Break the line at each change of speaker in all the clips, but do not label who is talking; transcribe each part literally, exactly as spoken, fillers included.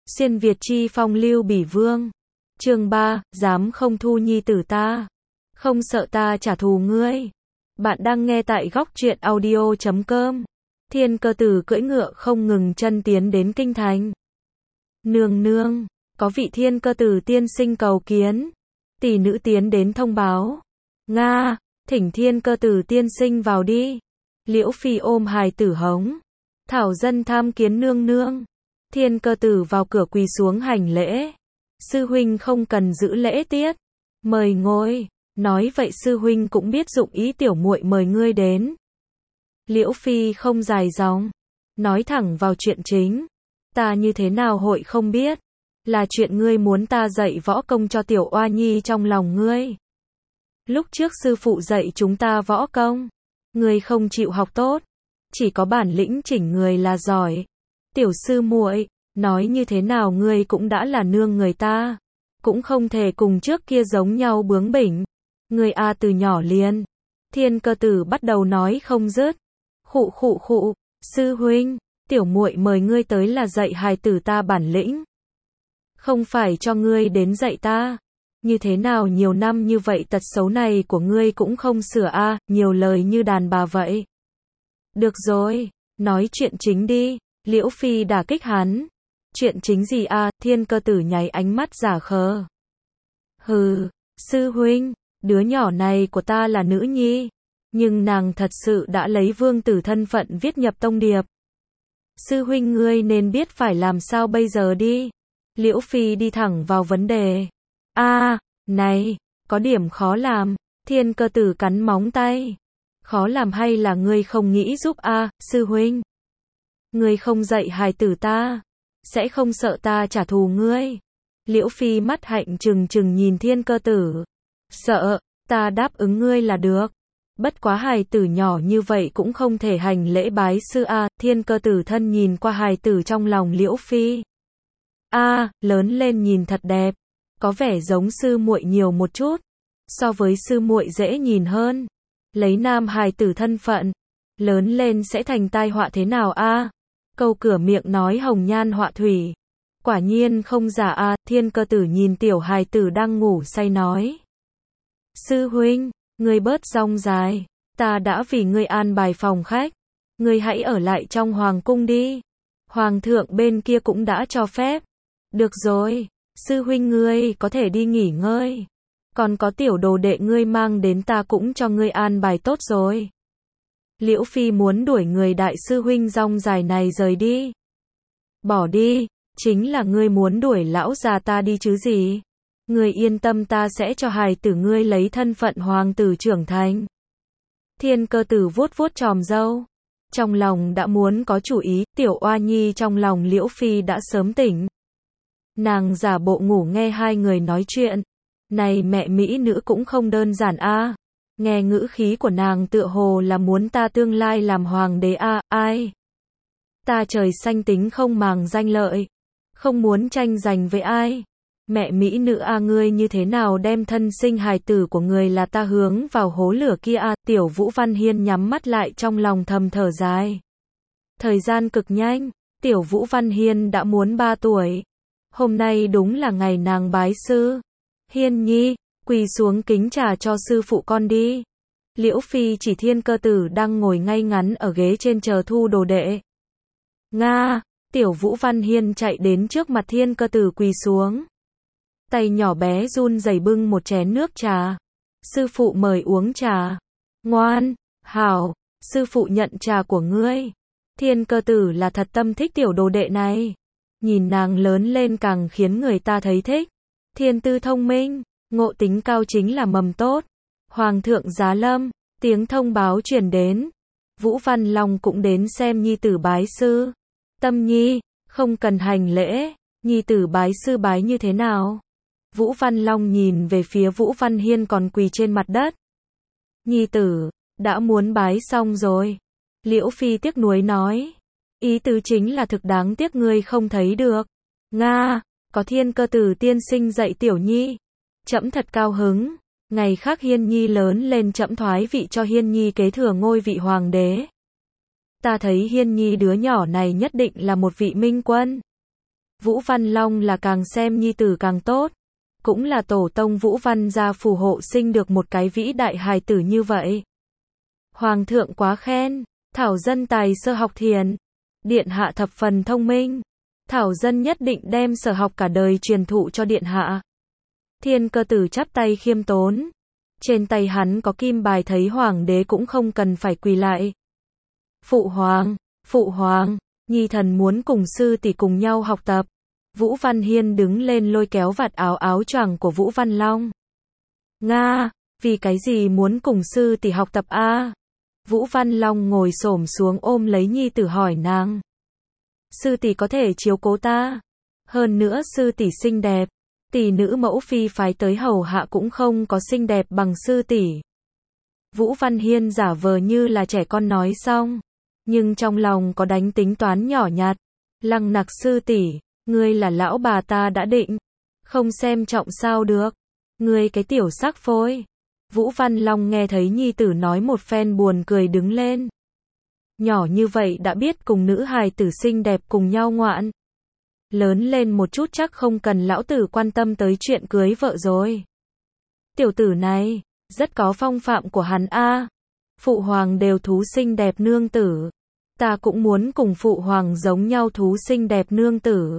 Xuyên Việt chi phong lưu bỉ vương. Chương ba, dám không thu nhi tử ta. Không sợ ta trả thù ngươi. Bạn đang nghe tại góc truyện audio chấm com. Thiên Cơ Tử cưỡi ngựa không ngừng chân tiến đến kinh thành. Nương nương, có vị Thiên Cơ Tử tiên sinh cầu kiến. Tỷ nữ tiến đến thông báo. Nga, thỉnh Thiên Cơ Tử tiên sinh vào đi. Liễu Phi ôm hài tử hống. Thảo dân tham kiến nương nương. Thiên Cơ Tử vào cửa quỳ xuống hành lễ. Sư huynh không cần giữ lễ tiết. Mời ngồi. Nói vậy sư huynh cũng biết dụng ý tiểu muội mời ngươi đến. Liễu Phi không dài dòng. Nói thẳng vào chuyện chính. Ta như thế nào hội không biết. Là chuyện ngươi muốn ta dạy võ công cho tiểu oa nhi trong lòng ngươi. Lúc trước sư phụ dạy chúng ta võ công. Ngươi không chịu học tốt. Chỉ có bản lĩnh chỉnh người là giỏi. Tiểu sư muội, nói như thế nào ngươi cũng đã là nương người ta. Cũng không thể cùng trước kia giống nhau bướng bỉnh. Ngươi a từ nhỏ liền. Thiên Cơ Tử bắt đầu nói không dứt. Khụ khụ khụ, sư huynh, tiểu muội mời ngươi tới là dạy hài tử ta bản lĩnh. Không phải cho ngươi đến dạy ta. Như thế nào nhiều năm như vậy tật xấu này của ngươi cũng không sửa a, nhiều lời như đàn bà vậy. Được rồi, nói chuyện chính đi. Liễu Phi đả kích hắn. Chuyện chính gì a? Thiên Cơ Tử nháy ánh mắt giả khờ. Hừ, sư huynh, đứa nhỏ này của ta là nữ nhi. Nhưng nàng thật sự đã lấy vương tử thân phận viết nhập tông điệp. Sư huynh ngươi nên biết phải làm sao bây giờ đi. Liễu Phi đi thẳng vào vấn đề. A, này, có điểm khó làm. Thiên Cơ Tử cắn móng tay. Khó làm hay là ngươi không nghĩ giúp a, sư huynh? Ngươi không dạy hài tử ta, sẽ không sợ ta trả thù ngươi. Liễu Phi mắt hạnh trừng trừng nhìn Thiên Cơ Tử. Sợ, ta đáp ứng ngươi là được. Bất quá hài tử nhỏ như vậy cũng không thể hành lễ bái sư a. Thiên Cơ Tử thân nhìn qua hài tử trong lòng Liễu Phi. A, lớn lên nhìn thật đẹp, có vẻ giống sư muội nhiều một chút, so với sư muội dễ nhìn hơn. Lấy nam hài tử thân phận, lớn lên sẽ thành tai họa thế nào a? Câu cửa miệng nói hồng nhan họa thủy. Quả nhiên không giả a. Thiên Cơ Tử nhìn tiểu hài tử đang ngủ say nói. Sư huynh, ngươi bớt rong dài. Ta đã vì ngươi an bài phòng khách. Ngươi hãy ở lại trong hoàng cung đi. Hoàng thượng bên kia cũng đã cho phép. Được rồi, sư huynh ngươi có thể đi nghỉ ngơi. Còn có tiểu đồ đệ ngươi mang đến ta cũng cho ngươi an bài tốt rồi. Liễu Phi muốn đuổi người đại sư huynh rong dài này rời đi. Bỏ đi, chính là ngươi muốn đuổi lão già ta đi chứ gì. Ngươi yên tâm, ta sẽ cho hài tử ngươi lấy thân phận hoàng tử trưởng thành. Thiên Cơ Tử vuốt vuốt chòm râu. Trong lòng đã muốn có chủ ý, tiểu oa nhi trong lòng Liễu Phi đã sớm tỉnh. Nàng giả bộ ngủ nghe hai người nói chuyện. Này mẹ mỹ nữ cũng không đơn giản a. Nghe ngữ khí của nàng tựa hồ là muốn ta tương lai làm hoàng đế a. Ai? Ta trời xanh tính không màng danh lợi, không muốn tranh giành với ai. Mẹ mỹ nữ a, ngươi như thế nào đem thân sinh hài tử của người là ta hướng vào hố lửa kia a. Tiểu Vũ Văn Hiên nhắm mắt lại trong lòng thầm thở dài. Thời gian cực nhanh, tiểu Vũ Văn Hiên đã muốn ba tuổi. Hôm nay đúng là ngày nàng bái sư. Hiên nhi, quỳ xuống kính trà cho sư phụ con đi. Liễu Phi chỉ Thiên Cơ Tử đang ngồi ngay ngắn ở ghế trên chờ thu đồ đệ. Nga, tiểu Vũ Văn Hiên chạy đến trước mặt Thiên Cơ Tử quỳ xuống. Tay nhỏ bé run rẩy bưng một chén nước trà. Sư phụ mời uống trà. Ngoan, hảo, sư phụ nhận trà của ngươi. Thiên Cơ Tử là thật tâm thích tiểu đồ đệ này. Nhìn nàng lớn lên càng khiến người ta thấy thích. Thiên tư thông minh, ngộ tính cao chính là mầm tốt. Hoàng thượng giá lâm, tiếng thông báo truyền đến. Vũ Văn Long cũng đến xem nhi tử bái sư. Tâm nhi, không cần hành lễ, nhi tử bái sư bái như thế nào? Vũ Văn Long nhìn về phía Vũ Văn Hiên còn quỳ trên mặt đất. Nhi tử, đã muốn bái xong rồi. Liễu Phi tiếc nuối nói. Ý tứ chính là thực đáng tiếc ngươi không thấy được. Nga, có Thiên Cơ Tử tiên sinh dạy tiểu nhi. Trẫm thật cao hứng. Ngày khác Hiên nhi lớn lên trẫm thoái vị cho Hiên nhi kế thừa ngôi vị hoàng đế. Ta thấy Hiên nhi đứa nhỏ này nhất định là một vị minh quân. Vũ Văn Long là càng xem nhi tử càng tốt. Cũng là tổ tông Vũ Văn gia phù hộ sinh được một cái vĩ đại hài tử như vậy. Hoàng thượng quá khen, Thảo dân tài sơ học thiền. Điện hạ thập phần thông minh. Thảo dân nhất định đem sở học cả đời truyền thụ cho điện hạ. Thiên Cơ Tử chắp tay khiêm tốn. Trên tay hắn có kim bài, thấy hoàng đế cũng không cần phải quỳ lại. Phụ hoàng, phụ hoàng, nhi thần muốn cùng sư tỷ cùng nhau học tập. Vũ Văn Hiên đứng lên lôi kéo vạt áo áo choàng của Vũ Văn Long. Nga, vì cái gì muốn cùng sư tỷ học tập a? À? Vũ Văn Long ngồi xổm xuống ôm lấy nhi tử hỏi nàng. Sư tỷ có thể chiếu cố ta. Hơn nữa sư tỷ xinh đẹp. Tỷ nữ mẫu phi phái tới hầu hạ cũng không có xinh đẹp bằng sư tỷ. Vũ Văn Hiên giả vờ như là trẻ con nói xong. Nhưng trong lòng có đánh tính toán nhỏ nhặt. Lăng Nặc sư tỷ, ngươi là lão bà ta đã định. Không xem trọng sao được. Ngươi cái tiểu sắc phôi. Vũ Văn Long nghe thấy nhi tử nói một phen buồn cười đứng lên. Nhỏ như vậy đã biết cùng nữ hài tử xinh đẹp cùng nhau ngoạn. Lớn lên một chút chắc không cần lão tử quan tâm tới chuyện cưới vợ rồi. Tiểu tử này, rất có phong phạm của hắn a. Phụ hoàng đều thú xinh đẹp nương tử. Ta cũng muốn cùng phụ hoàng giống nhau thú xinh đẹp nương tử.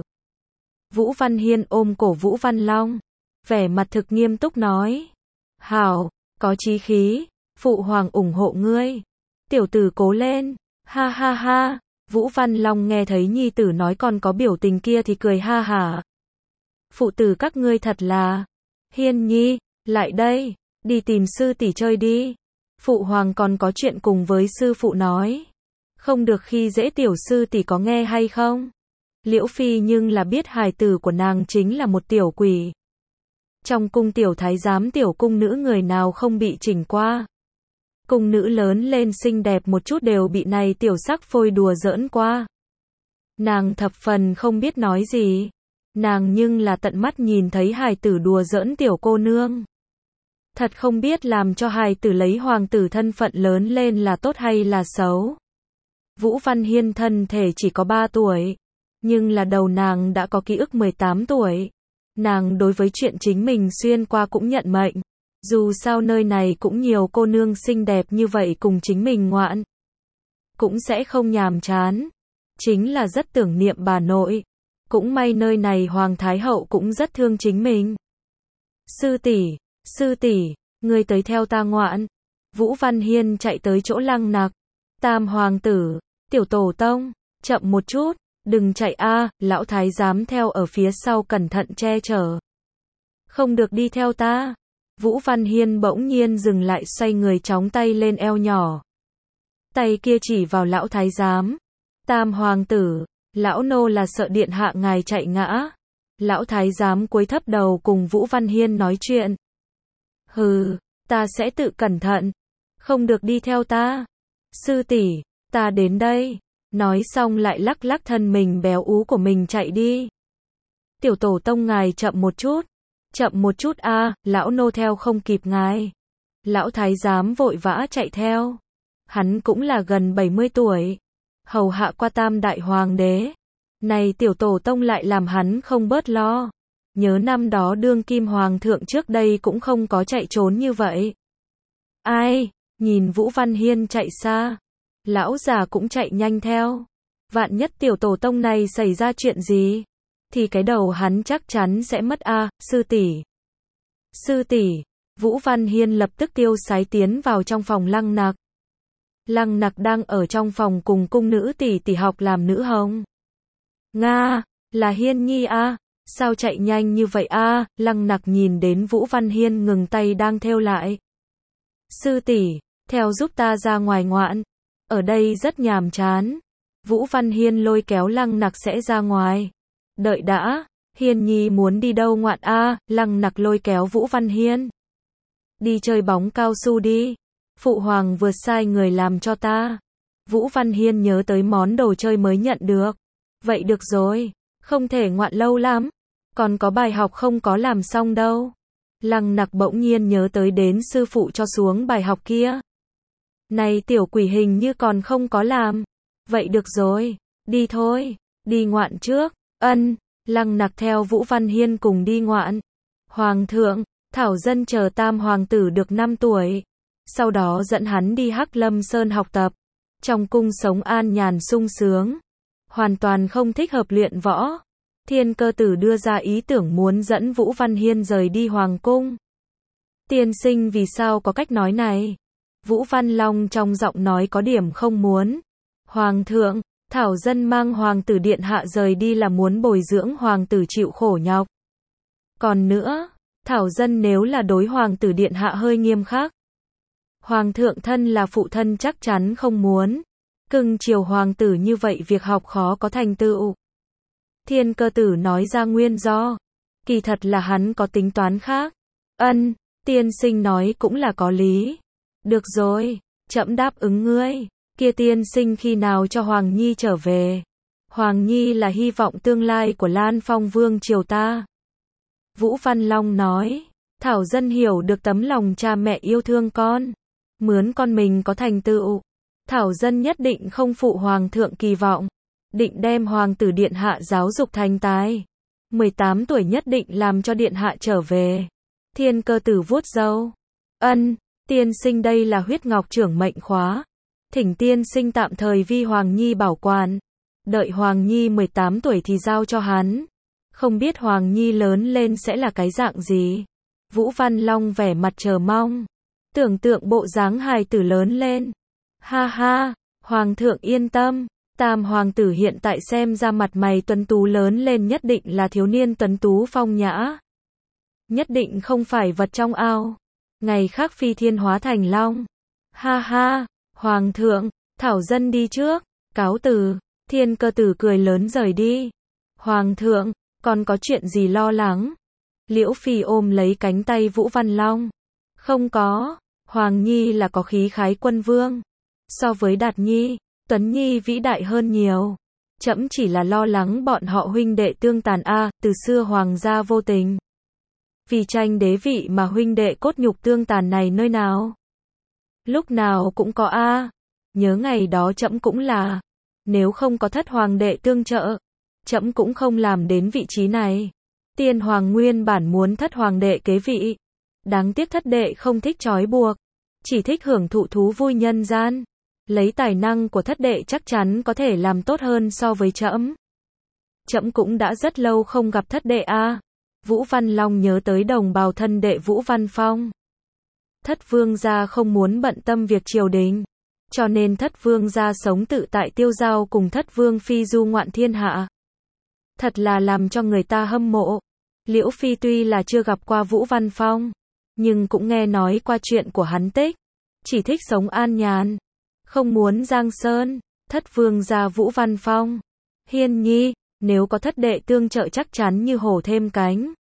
Vũ Văn Hiên ôm cổ Vũ Văn Long. Vẻ mặt thực nghiêm túc nói. Hảo, có chí khí. Phụ hoàng ủng hộ ngươi. Tiểu tử cố lên. Ha ha ha. Vũ Văn Long nghe thấy nhi tử nói còn có biểu tình kia thì cười ha hả. Phụ tử các ngươi thật là. Hiên nhi, lại đây. Đi tìm sư tỷ chơi đi. Phụ hoàng còn có chuyện cùng với sư phụ nói. Không được khi dễ tiểu sư tỷ có nghe hay không? Liễu Phi nhưng là biết hài tử của nàng chính là một tiểu quỷ. Trong cung tiểu thái giám tiểu cung nữ người nào không bị chỉnh qua. Cung nữ lớn lên xinh đẹp một chút đều bị này tiểu sắc phôi đùa giỡn qua. Nàng thập phần không biết nói gì. Nàng nhưng là tận mắt nhìn thấy hài tử đùa giỡn tiểu cô nương. Thật không biết làm cho hài tử lấy hoàng tử thân phận lớn lên là tốt hay là xấu. Vũ Văn Hiên thân thể chỉ có ba tuổi. Nhưng là đầu nàng đã có ký ức mười tám tuổi. Nàng đối với chuyện chính mình xuyên qua cũng nhận mệnh. Dù sao nơi này cũng nhiều cô nương xinh đẹp như vậy cùng chính mình ngoạn. Cũng sẽ không nhàm chán. Chính là rất tưởng niệm bà nội. Cũng may nơi này Hoàng Thái Hậu cũng rất thương chính mình. Sư tỷ, sư tỷ, ngươi tới theo ta ngoạn. Vũ Văn Hiên chạy tới chỗ Lăng Nặc. Tam hoàng tử, tiểu tổ tông, chậm một chút, đừng chạy a, lão thái giám theo ở phía sau cẩn thận che chở. Không được đi theo ta. Vũ Văn Hiên bỗng nhiên dừng lại xoay người chóng tay lên eo nhỏ. Tay kia chỉ vào lão thái giám. Tam hoàng tử, lão nô là sợ điện hạ ngài chạy ngã. Lão thái giám cúi thấp đầu cùng Vũ Văn Hiên nói chuyện. Hừ, ta sẽ tự cẩn thận. Không được đi theo ta. Sư tỷ, ta đến đây. Nói xong lại lắc lắc thân mình béo ú của mình chạy đi. Tiểu tổ tông ngài chậm một chút. Chậm một chút a, à, lão nô theo không kịp ngài. Lão thái giám vội vã chạy theo. Hắn cũng là gần bảy mươi tuổi. Hầu hạ qua tam đại hoàng đế. Này tiểu tổ tông lại làm hắn không bớt lo. Nhớ năm đó đương kim hoàng thượng trước đây cũng không có chạy trốn như vậy. Ai, nhìn Vũ Văn Hiên chạy xa. Lão già cũng chạy nhanh theo. Vạn nhất tiểu tổ tông này xảy ra chuyện gì, thì cái đầu hắn chắc chắn sẽ mất a, à, sư tỷ. Sư tỷ, Vũ Văn Hiên lập tức tiêu sái tiến vào trong phòng Lăng Nặc. Lăng Nặc đang ở trong phòng cùng cung nữ tỷ tỷ học làm nữ hồng. Nga, là Hiên nhi a, à, sao chạy nhanh như vậy a? À? Lăng Nặc nhìn đến Vũ Văn Hiên ngừng tay đang thêu lại. Sư tỷ, theo giúp ta ra ngoài ngoạn. Ở đây rất nhàm chán. Vũ Văn Hiên lôi kéo Lăng Nặc sẽ ra ngoài. Đợi đã, Hiên nhi muốn đi đâu ngoạn a? À? Lăng Nặc lôi kéo Vũ Văn Hiên. Đi chơi bóng cao su đi. Phụ hoàng vừa sai người làm cho ta. Vũ Văn Hiên nhớ tới món đồ chơi mới nhận được. Vậy được rồi, không thể ngoạn lâu lắm. Còn có bài học không có làm xong đâu. Lăng Nặc bỗng nhiên nhớ tới đến sư phụ cho xuống bài học kia. Này tiểu quỷ hình như còn không có làm. Vậy được rồi, đi thôi, đi ngoạn trước. Ân, Lăng Nặc theo Vũ Văn Hiên cùng đi ngoạn. Hoàng thượng, Thảo Dân chờ tam hoàng tử được năm tuổi. Sau đó dẫn hắn đi Hắc Lâm Sơn học tập. Trong cung sống an nhàn sung sướng. Hoàn toàn không thích hợp luyện võ. Thiên Cơ Tử đưa ra ý tưởng muốn dẫn Vũ Văn Hiên rời đi hoàng cung. Tiên sinh vì sao có cách nói này? Vũ Văn Long trong giọng nói có điểm không muốn. Hoàng thượng, Thảo Dân mang hoàng tử điện hạ rời đi là muốn bồi dưỡng hoàng tử chịu khổ nhọc. Còn nữa, Thảo Dân nếu là đối hoàng tử điện hạ hơi nghiêm khắc. Hoàng thượng thân là phụ thân chắc chắn không muốn. Cưng chiều hoàng tử như vậy việc học khó có thành tựu. Thiên Cơ Tử nói ra nguyên do. Kỳ thật là hắn có tính toán khác. Ân, tiên sinh nói cũng là có lý. Được rồi, trẫm đáp ứng ngươi. Kia tiên sinh khi nào cho Hoàng Nhi trở về? Hoàng Nhi là hy vọng tương lai của Lan Phong Vương triều ta. Vũ Văn Long nói, Thảo Dân hiểu được tấm lòng cha mẹ yêu thương con. Mướn con mình có thành tựu. Thảo Dân nhất định không phụ Hoàng thượng kỳ vọng. Định đem Hoàng tử điện hạ giáo dục thành tài. mười tám tuổi nhất định làm cho điện hạ trở về. Thiên Cơ Tử vuốt râu. Ân, tiên sinh đây là huyết ngọc trưởng mệnh khóa. Thỉnh tiên sinh tạm thời vi Hoàng Nhi bảo quản. Đợi Hoàng Nhi mười tám tuổi thì giao cho hắn. Không biết Hoàng Nhi lớn lên sẽ là cái dạng gì. Vũ Văn Long vẻ mặt chờ mong. Tưởng tượng bộ dáng hài tử lớn lên. Ha ha, Hoàng thượng yên tâm. Tam hoàng tử hiện tại xem ra mặt mày tuấn tú lớn lên nhất định là thiếu niên tuấn tú phong nhã. Nhất định không phải vật trong ao. Ngày khác phi thiên hóa thành long. Ha ha, Hoàng thượng, Thảo Dân đi trước. Cáo từ. Thiên Cơ Tử cười lớn rời đi. Hoàng thượng, còn có chuyện gì lo lắng? Liễu Phi ôm lấy cánh tay Vũ Văn Long. Không có, Hoàng Nhi là có khí khái quân vương. So với Đạt Nhi, Tuấn Nhi vĩ đại hơn nhiều. Trẫm chỉ là lo lắng bọn họ huynh đệ tương tàn a, từ xưa hoàng gia vô tình. Vì tranh đế vị mà huynh đệ cốt nhục tương tàn này nơi nào? Lúc nào cũng có a. Nhớ ngày đó trẫm cũng là. Nếu không có thất hoàng đệ tương trợ, trẫm cũng không làm đến vị trí này. Tiên hoàng nguyên bản muốn thất hoàng đệ kế vị. Đáng tiếc thất đệ không thích trói buộc. Chỉ thích hưởng thụ thú vui nhân gian. Lấy tài năng của thất đệ chắc chắn có thể làm tốt hơn so với trẫm. Trẫm cũng đã rất lâu không gặp thất đệ a. Vũ Văn Long nhớ tới đồng bào thân đệ Vũ Văn Phong. Thất vương gia không muốn bận tâm việc triều đình. Cho nên thất vương gia sống tự tại tiêu dao cùng thất vương phi du ngoạn thiên hạ. Thật là làm cho người ta hâm mộ. Liễu Phi tuy là chưa gặp qua Vũ Văn Phong, nhưng cũng nghe nói qua chuyện của hắn tích. Chỉ thích sống an nhàn. Không muốn giang sơn. Thất vương gia Vũ Văn Phong. Hiên Nhi, nếu có thất đệ tương trợ chắc chắn như hổ thêm cánh.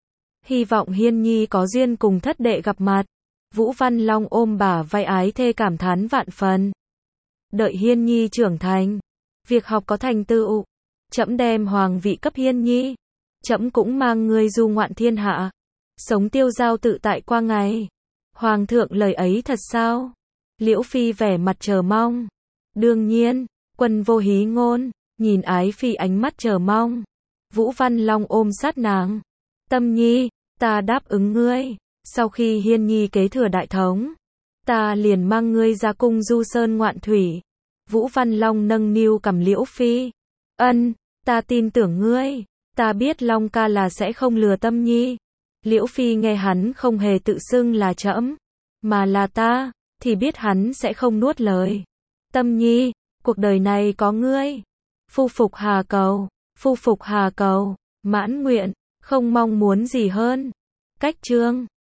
Hy vọng Hiên Nhi có duyên cùng thất đệ gặp mặt. Vũ Văn Long ôm bả vai ái thê cảm thán vạn phần. Đợi Hiên Nhi trưởng thành, việc học có thành tựu, trẫm đem hoàng vị cấp Hiên Nhi. Trẫm cũng mang ngươi du ngoạn thiên hạ, sống tiêu dao tự tại qua ngày. Hoàng thượng lời ấy thật sao? Liễu Phi vẻ mặt chờ mong. Đương nhiên, quân vô hí ngôn, nhìn Ái Phi ánh mắt chờ mong. Vũ Văn Long ôm sát nàng. Tâm Nhi, ta đáp ứng ngươi. Sau khi Hiên Nhi kế thừa đại thống, ta liền mang ngươi ra cung du sơn ngoạn thủy. Vũ Văn Long nâng niu cầm Liễu Phi. Ân, ta tin tưởng ngươi. Ta biết Long ca là sẽ không lừa Tâm Nhi. Liễu Phi nghe hắn không hề tự xưng là trẫm, mà là ta, thì biết hắn sẽ không nuốt lời. Tâm Nhi, cuộc đời này có ngươi. Phu phục hà cầu, phu phục hà cầu, mãn nguyện, không mong muốn gì hơn. Cách chương